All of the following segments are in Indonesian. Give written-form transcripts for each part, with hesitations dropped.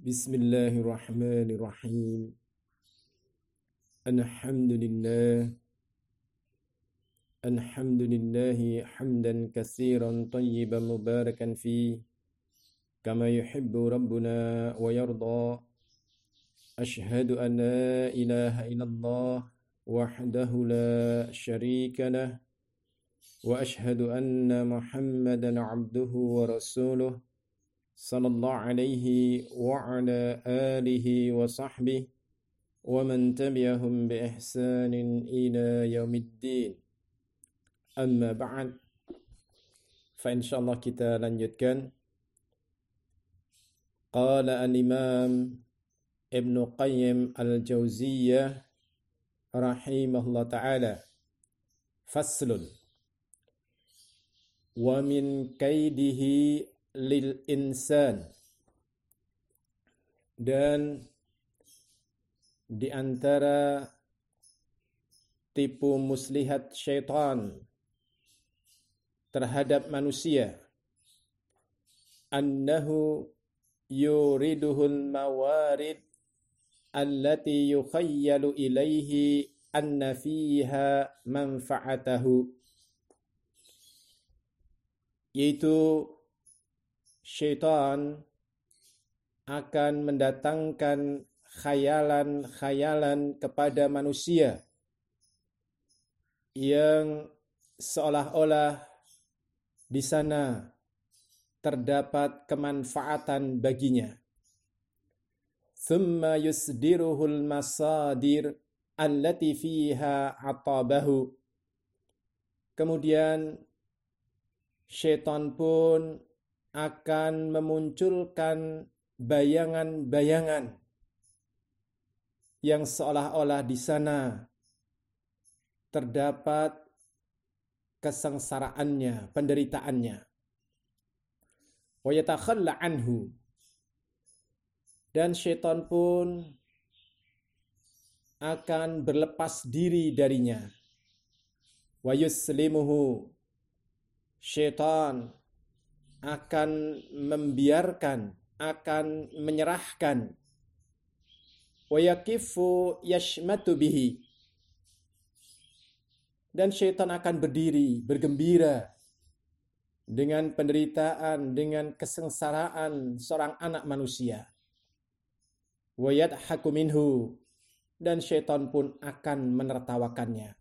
Bismillahirrahmanirrahim. Alhamdulillah. Alhamdulillahi hamdan katsiran tayyiban mubarakan fi kama yuhibbu rabbuna wa yarda. Ashhadu an la ilaha illallah wahdahu la syarika lah wa ashhadu anna Muhammadan abduhu wa rasuluh sallallahu alaihi wa ala alihi wa sahbihi wa man tabi'ahum bi ihsanin ila yaumiddin. Amma ba'd. Fa insyaallah kita lanjutkan. Qala al-Imam Ibn Qayyim al-Jauziyah rahimahullah ta'ala, faslun wa min kaidihi lil insan, dan di antara tipu muslihat syaitan terhadap manusia, annahu yuriduhul mawarid allati yukhayyalu ilaihi anna fiha manfa'atahu, yaitu syaitan akan mendatangkan khayalan-khayalan kepada manusia yang seolah-olah di sana terdapat kemanfaatan baginya. Thumma yusdiruhul masadir allati fiha atabahu. Kemudian syaitan pun akan memunculkan bayangan-bayangan yang seolah-olah di sana terdapat kesengsaraannya, penderitaannya. Wa yatakhalla anhu, dan syaitan pun akan berlepas diri darinya. Wa yuslimuhu, syaitan akan membiarkan, akan menyerahkan. Wa yaqifu yashmatu bihi, dan syaitan akan berdiri, bergembira dengan penderitaan, dengan kesengsaraan seorang anak manusia. Wa yadhaku minhu, dan syaitan pun akan menertawakannya.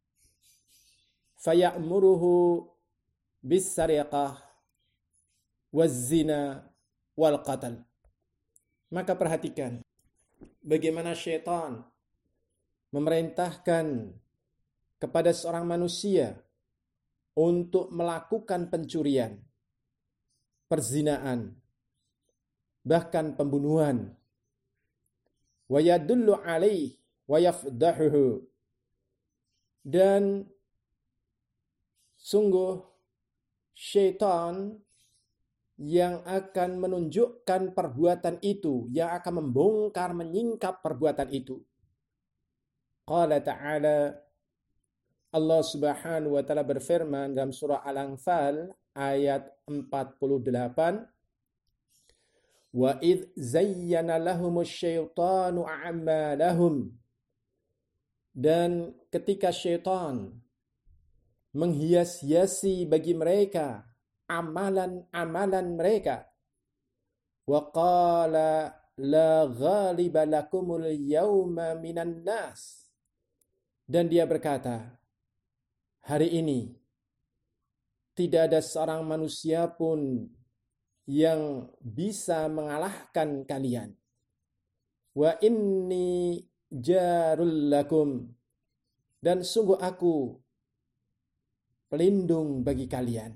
Faya'muruhu bis-sariqah waz-zina wal qatl. Maka perhatikan bagaimana syaitan memerintahkan kepada seorang manusia untuk melakukan pencurian, perzinaan, bahkan pembunuhan. Wa yadullu alaihi wa yafdahuhu, dan sungguh syaitan yang akan menunjukkan perbuatan itu, yang akan membongkar, menyingkap perbuatan itu. Qala ta'ala, Allah subhanahu wa ta'ala berfirman dalam surah Al-Anfal ayat 48, wa idh zayyana lahumus syaitanu a'malahum, dan ketika syaitan menghias-hiasi bagi mereka amalan-amalan mereka, wa qala la ghaliba lakumul yawma minan nas, dan dia berkata, hari ini tidak ada seorang manusia pun yang bisa mengalahkan kalian. Wa inni jarul lakum, dan sungguh aku pelindung bagi kalian.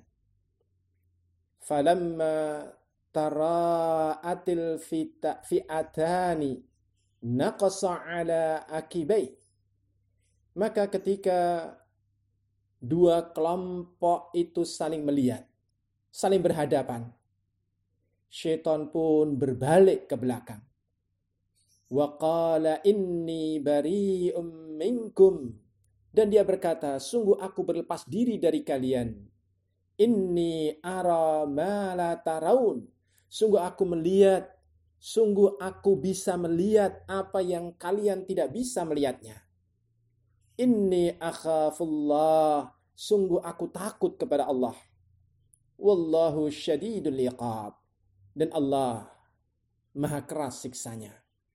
Falamma tara'atil fi'atani naqasa ala akibai, maka ketika dua kelompok itu saling melihat, saling berhadapan, syaitan pun berbalik ke belakang. Wa qala inni bari'um minkum, dan dia berkata, sungguh aku berlepas diri dari kalian. Inni ara ma la taraun, sungguh aku melihat sungguh aku bisa melihat apa yang kalian tidak bisa melihatnya. Inni akhafullah, sungguh aku takut kepada Allah. Wallahu syadidul iqab, dan Allah maha keras siksanya.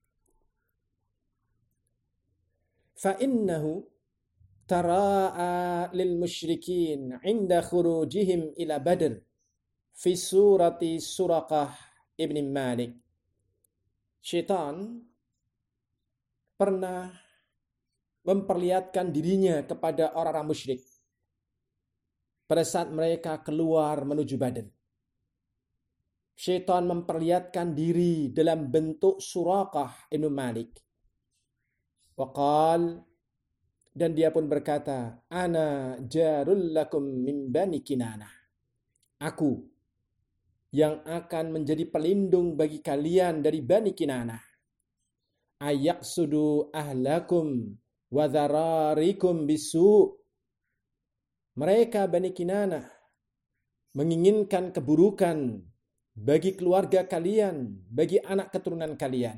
Fa innahu tara'a lil musyrikin 'inda khurujihim ila Badr fi surati Suraqah ibn Malik. Syaitan pernah memperlihatkan dirinya kepada orang-orang musyrik pada saat mereka keluar menuju Badr. Syaitan memperlihatkan diri dalam bentuk Suraqah ibn Malik. Waqal, dan dia pun berkata, ana jarul lakum min bani Kinanah. Aku yang akan menjadi pelindung bagi kalian dari Bani Kinanah. Ayaqsudu ahlakum wa dhararikum bisu. Mereka Bani Kinanah menginginkan keburukan bagi keluarga kalian, bagi anak keturunan kalian.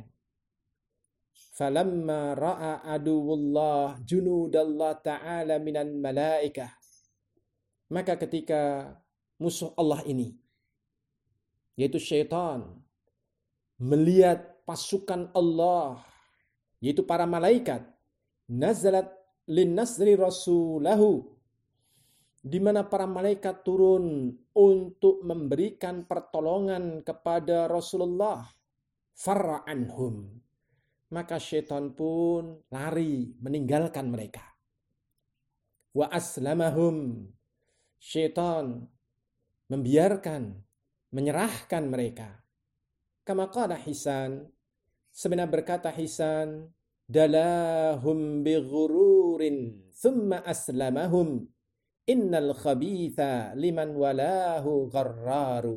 Falamma ra'a aduwullah junudallah ta'ala minan malaikah. Maka ketika musuh Allah ini, yaitu syaitan, melihat pasukan Allah, yaitu para malaikat, nazalat linnasri rasulahu, di mana para malaikat turun untuk memberikan pertolongan kepada Rasulullah, farra anhum, maka syaitan pun lari meninggalkan mereka. Wa aslamahum, syaitan membiarkan, menyerahkan mereka. Kama qala Hisan, sebenarnya berkata Hisan, dalahum bighururin thumma aslamahum, innal khabitha liman walahu gharraru.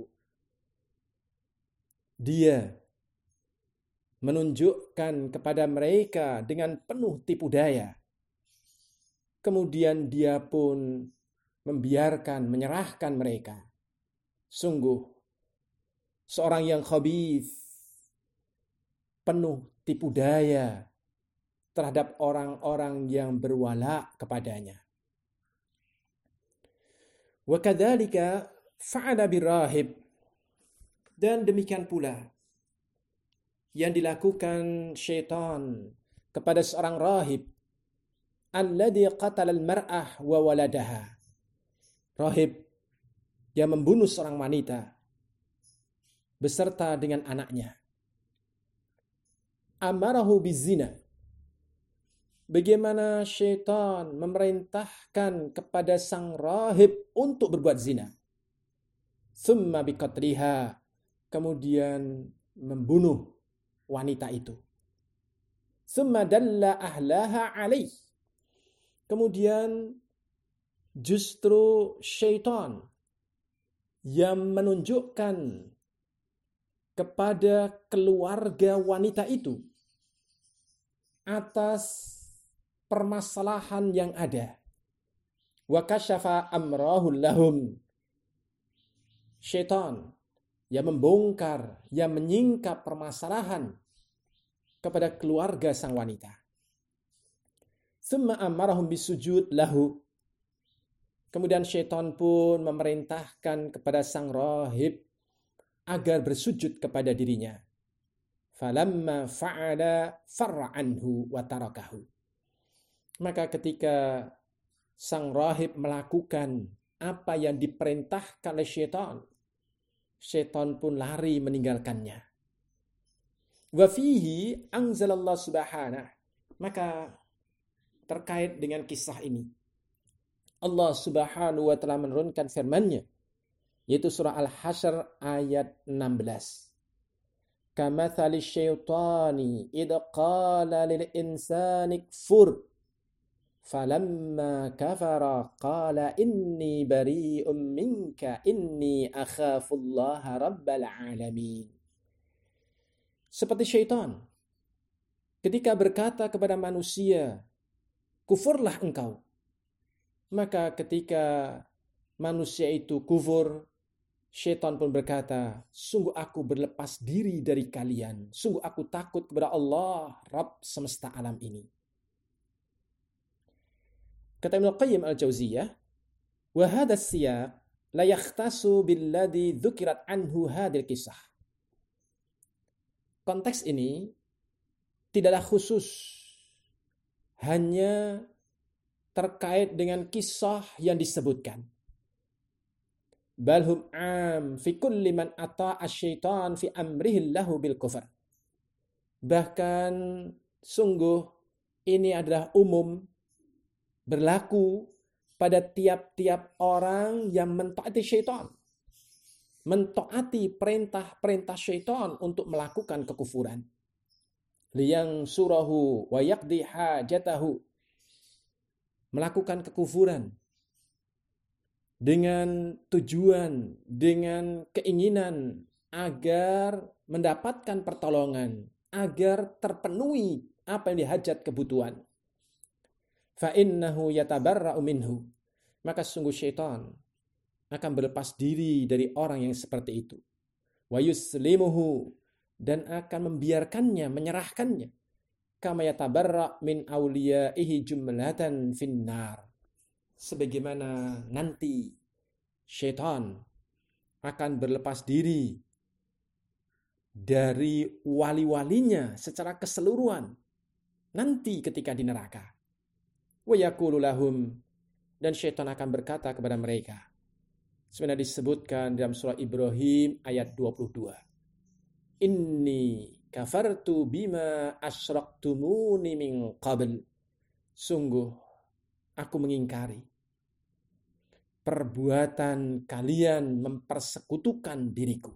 Dia menunjukkan kepada mereka dengan penuh tipu daya. Kemudian dia pun membiarkan, menyerahkan mereka. Sungguh, seorang yang khabith, penuh tipu daya terhadap orang-orang yang berwala kepadanya. Wa kadzalika fa'ala birahib, dan demikian pula yang dilakukan syaitan kepada seorang rahib, alladzi qatala al-mar'ah wa waladaha. Rahib yang membunuh seorang wanita beserta dengan anaknya. Amarahu bizina. Bagaimana syaitan memerintahkan kepada sang rahib untuk berbuat zina. Tsumma biqatriha, kemudian membunuh wanita itu. Tsumma dalla ahlaha alaih, kemudian justru syaitan yang menunjukkan kepada keluarga wanita itu atas permasalahan yang ada. Wa kasyafa amrahul lahum, syaitan yang membongkar, yang menyingkap permasalahan kepada keluarga sang wanita. Tsumma amarahum bisujud lahu, kemudian syaitan pun memerintahkan kepada sang rahib agar bersujud kepada dirinya. Falamma fa'ala farra anhu wa tarakahu. Maka ketika sang rahib melakukan apa yang diperintahkan oleh syaitan, syaitan pun lari meninggalkannya. Wa fihi anzalallah subhanahu. Maka terkait dengan kisah ini, Allah subhanahu wa ta'ala menurunkan firman-Nya, yaitu surah Al-Hasyr ayat 16. Kamathali syaitani idza qala lil insani kfur falamma kafara qala inni bari'um minka inni akhafullaha rabbal alamin. Seperti syaitan ketika berkata kepada manusia, kufurlah engkau. Maka ketika manusia itu kufur, Syaitan pun berkata, sungguh aku berlepas diri dari kalian. Sungguh aku takut kepada Allah, Rabb semesta alam ini. Kata Ibnu Qayyim al-Jauziyah, wa hadha siyaq la yakhtasu billadhi dzukirat anhu hadhil kisah. Konteks ini tidaklah khusus hanya terkait dengan kisah yang disebutkan. Bal hum am fi kulli man ata'a syaitan fi amrihi lahu bil kufr. Bahkan sungguh ini adalah umum, berlaku pada tiap-tiap orang yang mentaati syaitan. Mentaati perintah-perintah syaitan untuk melakukan kekufuran. Liyang surahu wa yaqdi hajatahu. Melakukan kekufuran dengan tujuan, dengan keinginan agar mendapatkan pertolongan, agar terpenuhi apa yang dihajat kebutuhan. Fa innahu yatabarra'u minhu. Maka sungguh syaitan akan berlepas diri dari orang yang seperti itu. Wa yuslimuhu, dan akan membiarkannya, menyerahkannya. Kama yatabarra' min awliyaihi jumlatan finnar. Sebagaimana nanti syaitan akan berlepas diri dari wali-walinya secara keseluruhan nanti ketika di neraka. Wa yaqulu lahum, dan syaitan akan berkata kepada mereka. Sebenarnya disebutkan dalam surah Ibrahim ayat 22. Inni kafartu bima asyraktumuni min qabl. Sungguh aku mengingkari perbuatan kalian mempersekutukan diriku.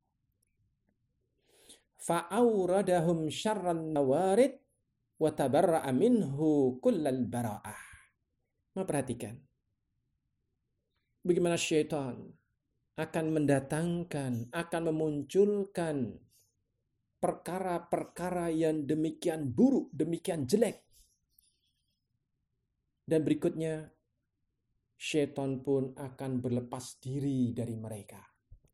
Fa'auradahum syarran nawarid wa tabarra'a minhu kullal bara'ah. Perhatikan bagaimana syaitan akan mendatangkan, akan memunculkan perkara-perkara yang demikian buruk, demikian jelek. Dan berikutnya, syaitan pun akan berlepas diri dari mereka.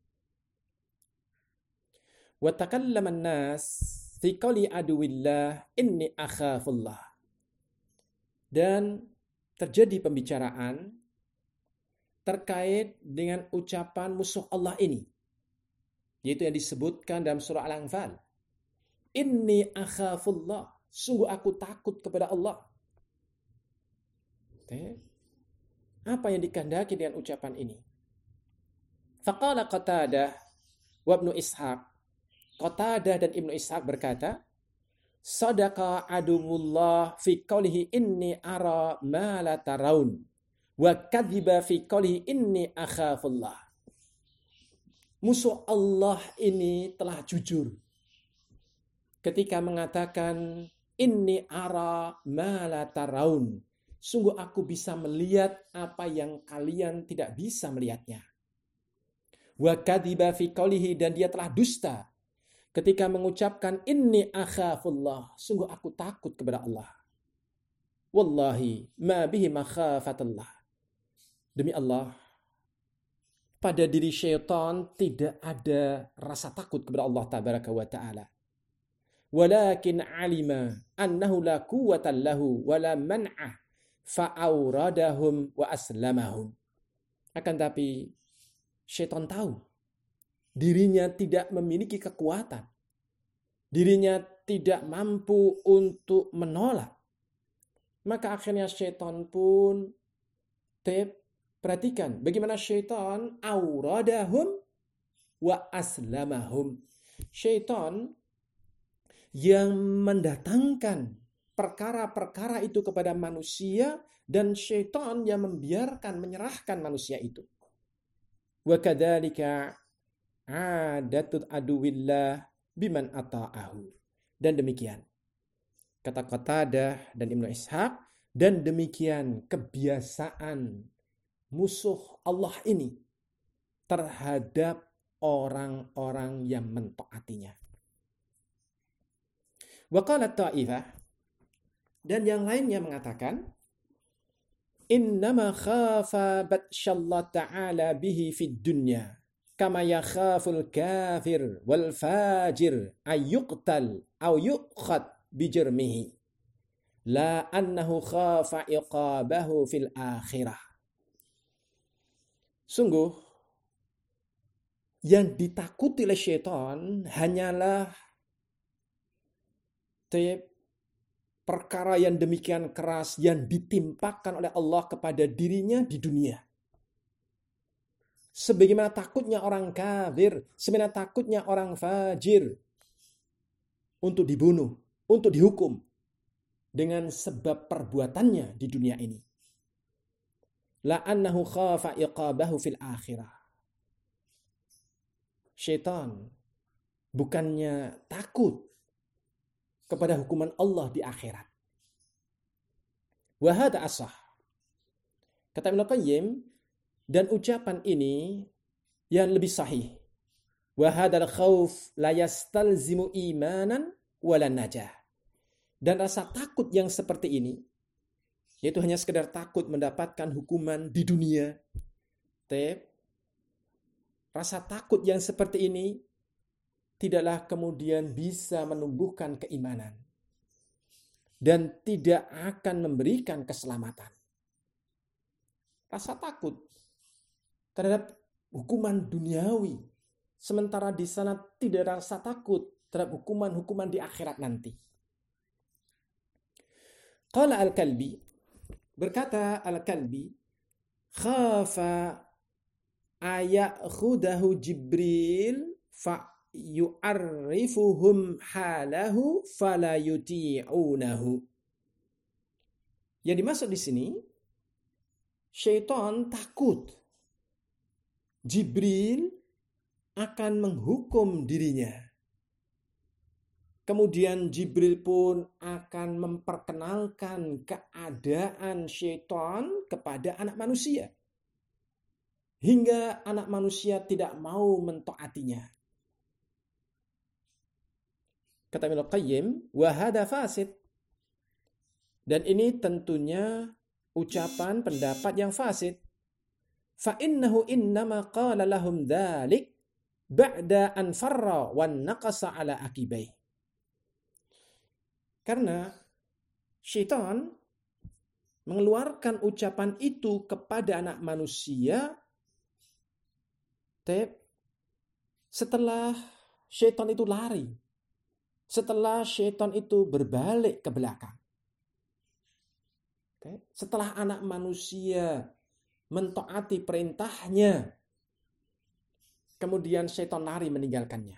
Wa takallama an-nas fi qawli aduwillah inni akhafullah. Dan terjadi pembicaraan terkait dengan ucapan musuh Allah ini, yaitu yang disebutkan dalam surah Al-Anfal. Inni akhafullah. Sungguh aku takut kepada Allah. Apa yang dikehendaki dengan ucapan ini? Faqala Qatadah wa Ibnu Ishaq. Qatadah dan Ibnu Ishaq berkata, Sadaqa aduwullah fi qawlihi inni ara ma la tarawun wa kadhiba fi qawlihi inni akhafullah. Musuh Allah ini telah jujur ketika mengatakan inni ara ma la tarawun. Sungguh aku bisa melihat apa yang kalian tidak bisa melihatnya. Wa kadhiba fi qawlihi, dan dia telah dusta ketika mengucapkan inni akhafullah. Sungguh aku takut kepada Allah. Wallahi ma bihi makhafatullah. Demi Allah, pada diri syaitan tidak ada rasa takut kepada Allah tabaraka wa ta'ala. Walakin alima annahu la quwwata lahu wa la man'ah fa'auradahum wa aslamahum. Akan tapi syaitan tahu dirinya tidak memiliki kekuatan, dirinya tidak mampu untuk menolak. Maka akhirnya syaitan pun perhatikan bagaimana syaitan auradahum wa aslamahum. Syaitan yang mendatangkan perkara-perkara itu kepada manusia, dan syaitan yang membiarkan, menyerahkan manusia itu. Wa kadzalika adatul aduwillah biman ata'ahu. Dan demikian kata Qatadah dan Ibnu Ishaq, dan demikian kebiasaan musuh Allah ini terhadap orang-orang yang mentaatinya. Wa qalat ta'ifah, dan yang lainnya mengatakan, innama khafa batshallah ta'ala bihi fid dunya kama yakhaful kafir wal fajir ayyuqtal aw yuqad bijirmihi la annahu khafa iqabahu fil akhirah. Sungguh yang ditakuti oleh syaitan hanyalah perkara yang demikian keras yang ditimpakan oleh Allah kepada dirinya di dunia. Sebagaimana takutnya orang kafir, sebagaimana takutnya orang fajir untuk dibunuh, untuk dihukum dengan sebab perbuatannya di dunia ini. La annahu khafa iqabahu fil akhirah. Syaitan bukannya takut kepada hukuman Allah di akhirat. Wa hadha asah. Kata Ibnu Qayyim, dan ucapan ini yang lebih sahih. Wa hadzal khauf la yastalzimu imanan wala najah. Dan rasa takut yang seperti ini, yaitu hanya sekedar takut mendapatkan hukuman di dunia. Rasa takut yang seperti ini tidaklah kemudian bisa menumbuhkan keimanan dan tidak akan memberikan keselamatan. Rasa takut terhadap hukuman duniawi, sementara di sana tidak rasa takut terhadap hukuman-hukuman di akhirat nanti. Qala Al-Kalbi, berkata Al-Kalbi, khafa ayakhudahu Jibril fa yu'arrifuhum halahu fala yuti'unahu. Yang dimaksud di sini, syaitan takut Jibril akan menghukum dirinya. Kemudian Jibril pun akan memperkenalkan keadaan syaitan kepada anak manusia. Hingga anak manusia tidak mau mentaatinya. Kata Ibnu Qayyim, wa hadza fasid. Dan ini tentunya ucapan pendapat yang fasid. Fa innahu innama qala lahum dzalik ba'da an farra wan naqasa ala akibai. Karena syaitan mengeluarkan ucapan itu kepada anak manusia setelah syaitan itu lari. Setelah syaitan itu berbalik ke belakang. Setelah anak manusia mentaati perintahnya, kemudian syaitan lari meninggalkannya.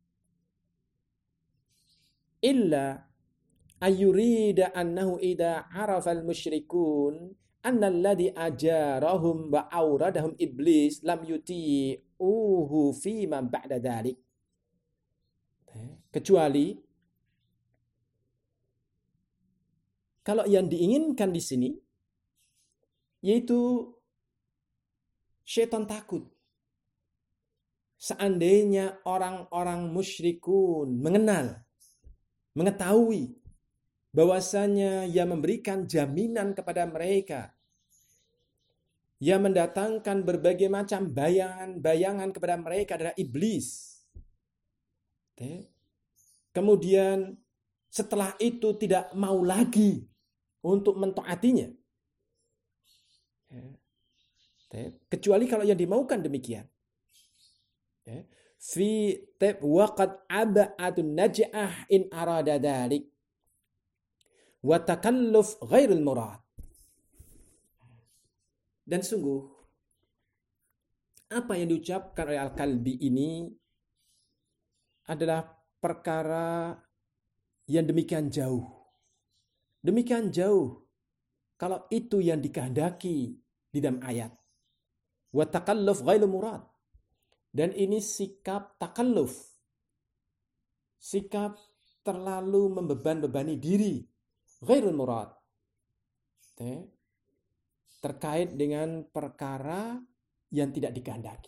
Illa ayurida annahu idza arafal musyrikun anna alladhi ajarahum wa auradahum iblis lam yuti'uhu fi ma ba'da dzalik. Kecuali kalau yang diinginkan di sini yaitu syaitan takut. Seandainya orang-orang musyrikun mengetahui bahwasanya yang memberikan jaminan kepada mereka, yang mendatangkan berbagai macam bayangan-bayangan kepada mereka adalah iblis. Kemudian setelah itu tidak mau lagi untuk mentaatinya. Kecuali kalau yang dimaukan demikian. Fi waqad aba'atun naj'ah in arada dzalik wa takalluf ghairul murad. Dan sungguh apa yang diucapkan oleh Al-Kalbi ini adalah perkara yang demikian jauh. Demikian jauh kalau itu yang dikehendaki di dalam ayat. Wa takalluf ghairul murad. Dan ini sikap takalluf. Sikap terlalu membebani diri. Ghairul murad. Terkait dengan perkara yang tidak dikehendaki.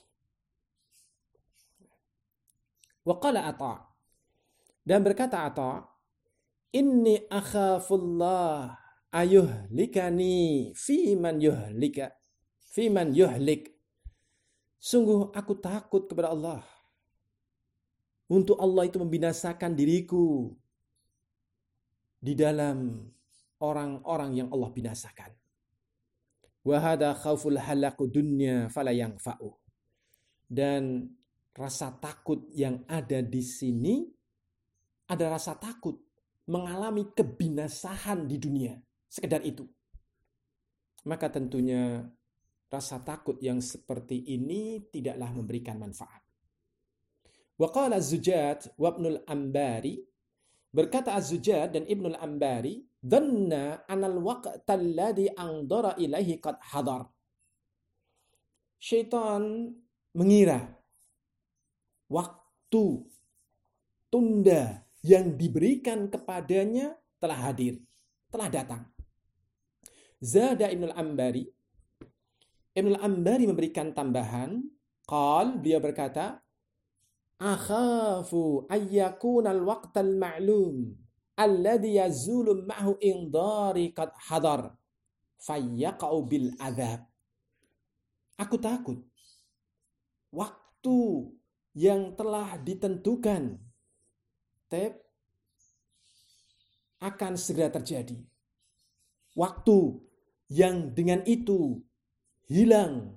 Wa qala Atha. Dan berkata Atha, inni akhafullah ayuhlikani fi man yuhlik. Sungguh aku takut kepada Allah. Untuk Allah itu membinasakan diriku di dalam orang-orang yang Allah binasakan. Wa hadza khauful halaku dunya fala yanfa'u. Dan rasa takut yang ada di sini ada rasa takut mengalami kebinasaan di dunia. Sekedar itu. Maka tentunya rasa takut yang seperti ini tidaklah memberikan manfaat. Wa qala Az-Zujad wa Ibnul Ambari, berkata Az-Zujad dan Ibnul Ambari, dhanna anal waqta alladhi anzara ilaihi qad hadar. Syaitan mengira waktu tunda yang diberikan kepadanya telah hadir, telah datang. Zada Ibnul Ambari, Ibnul Ambari memberikan tambahan, beliau berkata, akhafu ayyakuna al-waqta al-ma'lum alladhi yazulu ma'hu indari qad hadar fayyaqa'u bil adhab. Aku takut waktu yang telah ditentukan akan segera terjadi. Waktu yang dengan itu hilang.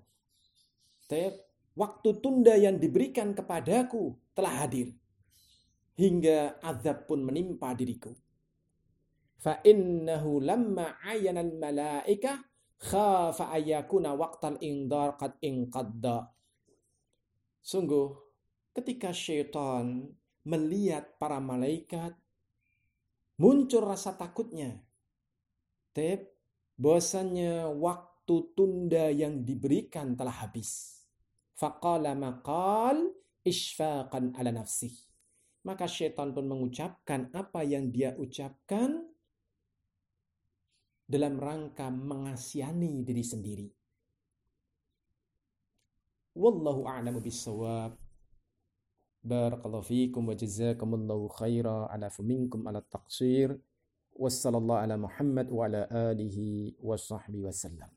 Waktu tunda yang diberikan kepadaku telah hadir. Hingga azab pun menimpa diriku. Fa innahu lamma ayana al-malaikah khafa ayyakuna waqtal indar qad inqadda. Sungguh ketika syaitan melihat para malaikat, muncul rasa takutnya. Bahwasanya waktu tunda yang diberikan telah habis. Faqala maqal isfaqan ala nafsih. Maka syaitan pun mengucapkan apa yang dia ucapkan dalam rangka mengasihani diri sendiri. Wallahu a'lamu bis-shawab. Barakallahu fiikum wa jazakumullahu khaira ala faminkum ala taqsir. Wassallallahu ala Muhammad wa ala alihi wa sahbihi wasallam.